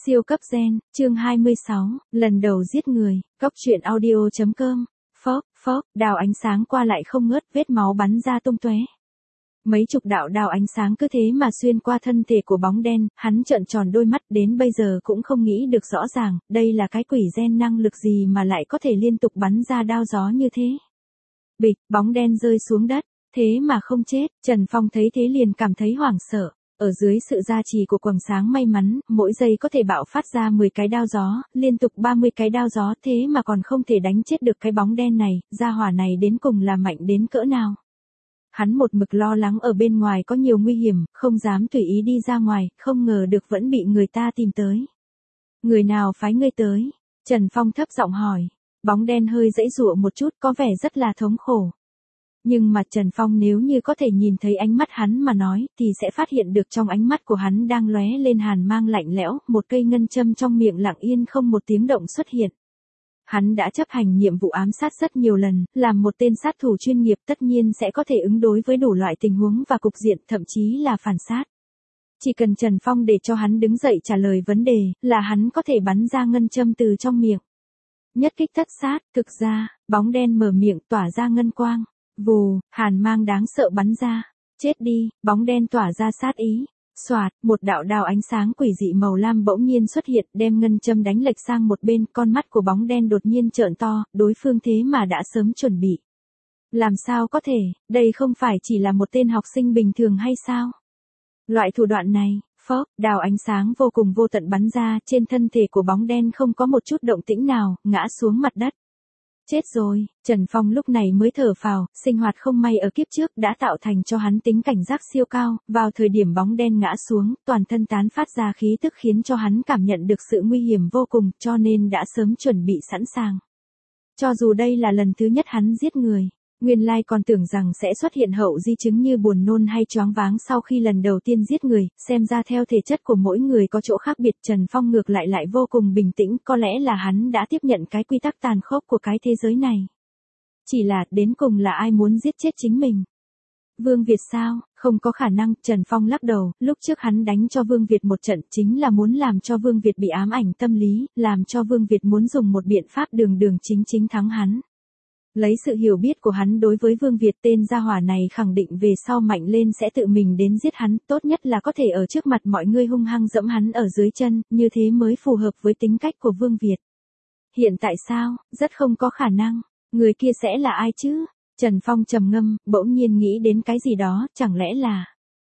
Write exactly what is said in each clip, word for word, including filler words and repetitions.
Siêu cấp gen, chương hai mươi sáu, lần đầu giết người, Cóc truyện audio chấm com, phốc, phốc, đào ánh sáng qua lại không ngớt, vết máu bắn ra tung tóe. Mấy chục đạo đào ánh sáng cứ thế mà xuyên qua thân thể của bóng đen, hắn trợn tròn đôi mắt đến bây giờ cũng không nghĩ được rõ ràng, đây là cái quỷ gen năng lực gì mà lại có thể liên tục bắn ra đao gió như thế. Bịch, bóng đen rơi xuống đất, thế mà không chết, Trần Phong thấy thế liền cảm thấy hoảng sợ. Ở dưới sự gia trì của quầng sáng may mắn, mỗi giây có thể bạo phát ra mười cái đao gió, liên tục ba mươi cái đao gió, thế mà còn không thể đánh chết được cái bóng đen này, gia hỏa này đến cùng là mạnh đến cỡ nào. Hắn một mực lo lắng ở bên ngoài có nhiều nguy hiểm, không dám tùy ý đi ra ngoài, không ngờ được vẫn bị người ta tìm tới. Người nào phái ngươi tới? Trần Phong thấp giọng hỏi. Bóng đen hơi giãy giụa một chút, có vẻ rất là thống khổ. Nhưng mà Trần Phong nếu như có thể nhìn thấy ánh mắt hắn mà nói, thì sẽ phát hiện được trong ánh mắt của hắn đang lóe lên hàn mang lạnh lẽo, một cây ngân châm trong miệng lặng yên không một tiếng động xuất hiện. Hắn đã chấp hành nhiệm vụ ám sát rất nhiều lần, làm một tên sát thủ chuyên nghiệp tất nhiên sẽ có thể ứng đối với đủ loại tình huống và cục diện, thậm chí là phản sát. Chỉ cần Trần Phong để cho hắn đứng dậy trả lời vấn đề, là hắn có thể bắn ra ngân châm từ trong miệng. Nhất kích thất sát, thực ra, bóng đen mở miệng tỏa ra ngân quang. Vù, hàn mang đáng sợ bắn ra. Chết đi, bóng đen tỏa ra sát ý. Xoạt, một đạo đao ánh sáng quỷ dị màu lam bỗng nhiên xuất hiện, đem ngân châm đánh lệch sang một bên, con mắt của bóng đen đột nhiên trợn to, đối phương thế mà đã sớm chuẩn bị. Làm sao có thể, đây không phải chỉ là một tên học sinh bình thường hay sao? Loại thủ đoạn này, phốc, đao ánh sáng vô cùng vô tận bắn ra, trên thân thể của bóng đen không có một chút động tĩnh nào, ngã xuống mặt đất. Chết rồi, Trần Phong lúc này mới thở phào, sinh hoạt không may ở kiếp trước đã tạo thành cho hắn tính cảnh giác siêu cao, vào thời điểm bóng đen ngã xuống, toàn thân tán phát ra khí tức khiến cho hắn cảm nhận được sự nguy hiểm vô cùng, cho nên đã sớm chuẩn bị sẵn sàng. Cho dù đây là lần thứ nhất hắn giết người, nguyên lai còn tưởng rằng sẽ xuất hiện hậu di chứng như buồn nôn hay choáng váng sau khi lần đầu tiên giết người, xem ra theo thể chất của mỗi người có chỗ khác biệt. Trần Phong ngược lại lại vô cùng bình tĩnh, có lẽ là hắn đã tiếp nhận cái quy tắc tàn khốc của cái thế giới này. Chỉ là, đến cùng là ai muốn giết chết chính mình? Vương Việt sao? Không có khả năng, Trần Phong lắc đầu, lúc trước hắn đánh cho Vương Việt một trận chính là muốn làm cho Vương Việt bị ám ảnh tâm lý, làm cho Vương Việt muốn dùng một biện pháp đường đường chính chính thắng hắn. Lấy sự hiểu biết của hắn đối với Vương Việt, tên gia hỏa này khẳng định về sau mạnh lên sẽ tự mình đến giết hắn, tốt nhất là có thể ở trước mặt mọi người hung hăng dẫm hắn ở dưới chân, như thế mới phù hợp với tính cách của Vương Việt. Hiện tại sao, rất không có khả năng, người kia sẽ là ai chứ? Trần Phong trầm ngâm, bỗng nhiên nghĩ đến cái gì đó, chẳng lẽ là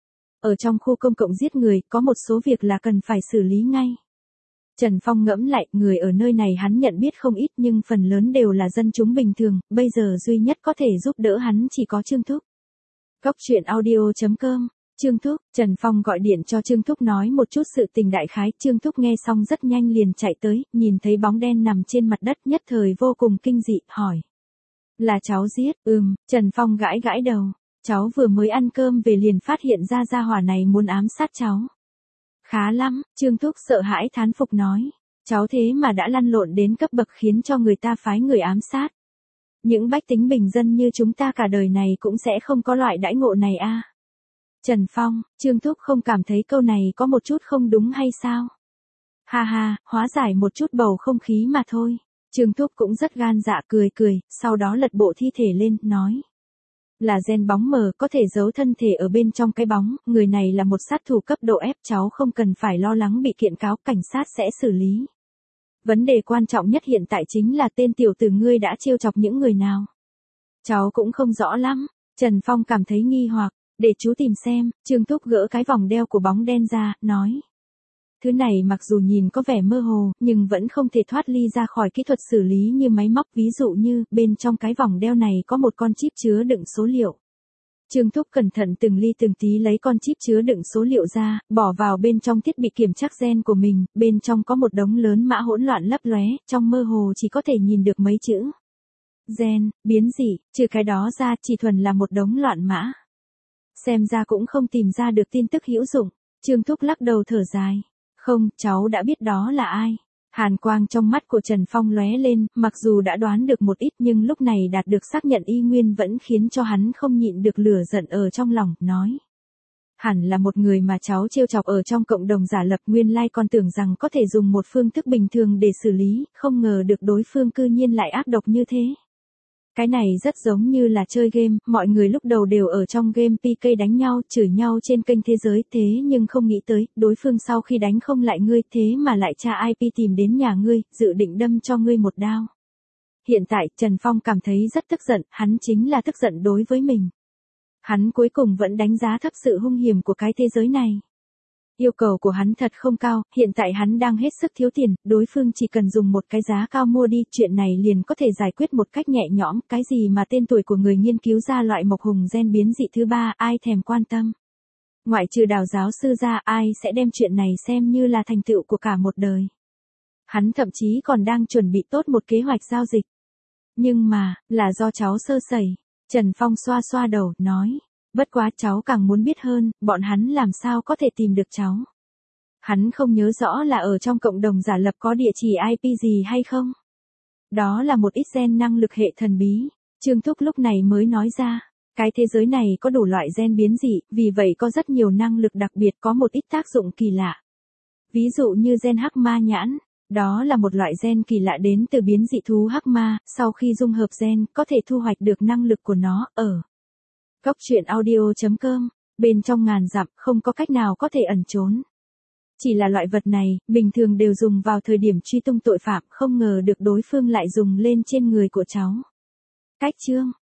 ở trong khu công cộng giết người, có một số việc là cần phải xử lý ngay. Trần Phong ngẫm lại, người ở nơi này hắn nhận biết không ít nhưng phần lớn đều là dân chúng bình thường, bây giờ duy nhất có thể giúp đỡ hắn chỉ có Trương Thúc. Cóc truyện audio chấm com, Trương Thúc, Trần Phong gọi điện cho Trương Thúc nói một chút sự tình đại khái, Trương Thúc nghe xong rất nhanh liền chạy tới, nhìn thấy bóng đen nằm trên mặt đất nhất thời vô cùng kinh dị, hỏi. Là cháu giết, ừm, Trần Phong gãi gãi đầu, cháu vừa mới ăn cơm về liền phát hiện ra gia hỏa này muốn ám sát cháu. Khá lắm, Trương Thúc sợ hãi thán phục nói. Cháu thế mà đã lăn lộn đến cấp bậc khiến cho người ta phái người ám sát. Những bách tính bình dân như chúng ta cả đời này cũng sẽ không có loại đãi ngộ này a. À. Trần Phong, Trương Thúc không cảm thấy câu này có một chút không đúng hay sao? Ha ha, hóa giải một chút bầu không khí mà thôi. Trương Thúc cũng rất gan dạ cười cười, sau đó lật bộ thi thể lên, nói. Là gen bóng mờ có thể giấu thân thể ở bên trong cái bóng, người này là một sát thủ cấp độ F, cháu không cần phải lo lắng bị kiện cáo, cảnh sát sẽ xử lý. Vấn đề quan trọng nhất hiện tại chính là tên tiểu tử ngươi đã trêu chọc những người nào. Cháu cũng không rõ lắm, Trần Phong cảm thấy nghi hoặc, để chú tìm xem, Trương Thúc gỡ cái vòng đeo của bóng đen ra, nói. Thứ này mặc dù nhìn có vẻ mơ hồ, nhưng vẫn không thể thoát ly ra khỏi kỹ thuật xử lý như máy móc, ví dụ như, bên trong cái vòng đeo này có một con chip chứa đựng số liệu. Trương Thúc cẩn thận từng ly từng tí lấy con chip chứa đựng số liệu ra, bỏ vào bên trong thiết bị kiểm tra gen của mình, bên trong có một đống lớn mã hỗn loạn lấp lóe, trong mơ hồ chỉ có thể nhìn được mấy chữ. Gen, biến dị, trừ cái đó ra chỉ thuần là một đống loạn mã. Xem ra cũng không tìm ra được tin tức hữu dụng, Trương Thúc lắc đầu thở dài. Không, cháu đã biết đó là ai. Hàn quang trong mắt của Trần Phong lóe lên, mặc dù đã đoán được một ít nhưng lúc này đạt được xác nhận y nguyên vẫn khiến cho hắn không nhịn được lửa giận ở trong lòng, nói. Hẳn là một người mà cháu trêu chọc ở trong cộng đồng giả lập, nguyên lai con tưởng rằng có thể dùng một phương thức bình thường để xử lý, không ngờ được đối phương cư nhiên lại ác độc như thế. Cái này rất giống như là chơi game, mọi người lúc đầu đều ở trong game pê ca đánh nhau, chửi nhau trên kênh thế giới, thế nhưng không nghĩ tới, đối phương sau khi đánh không lại ngươi, thế mà lại tra i pê tìm đến nhà ngươi, dự định đâm cho ngươi một đao. Hiện tại, Trần Phong cảm thấy rất tức giận, hắn chính là tức giận đối với mình. Hắn cuối cùng vẫn đánh giá thấp sự hung hiểm của cái thế giới này. Yêu cầu của hắn thật không cao, hiện tại hắn đang hết sức thiếu tiền, đối phương chỉ cần dùng một cái giá cao mua đi, chuyện này liền có thể giải quyết một cách nhẹ nhõm, cái gì mà tên tuổi của người nghiên cứu ra loại mộc hùng gen biến dị thứ ba, ai thèm quan tâm. Ngoại trừ Đào giáo sư ra, ai sẽ đem chuyện này xem như là thành tựu của cả một đời. Hắn thậm chí còn đang chuẩn bị tốt một kế hoạch giao dịch. Nhưng mà, là do cháu sơ sẩy. Trần Phong xoa xoa đầu, nói. Bất quá cháu càng muốn biết hơn, bọn hắn làm sao có thể tìm được cháu. Hắn không nhớ rõ là ở trong cộng đồng giả lập có địa chỉ i pê gì hay không. Đó là một ít gen năng lực hệ thần bí. Trương Thúc lúc này mới nói ra. Cái thế giới này có đủ loại gen biến dị, vì vậy có rất nhiều năng lực đặc biệt, có một ít tác dụng kỳ lạ. Ví dụ như gen hắc ma nhãn. Đó là một loại gen kỳ lạ đến từ biến dị thú hắc ma, sau khi dung hợp gen, có thể thu hoạch được năng lực của nó, ở Góc truyện audio chấm com, bên trong ngàn dặm, không có cách nào có thể ẩn trốn. Chỉ là loại vật này, bình thường đều dùng vào thời điểm truy tung tội phạm, không ngờ được đối phương lại dùng lên trên người của cháu. Cách chương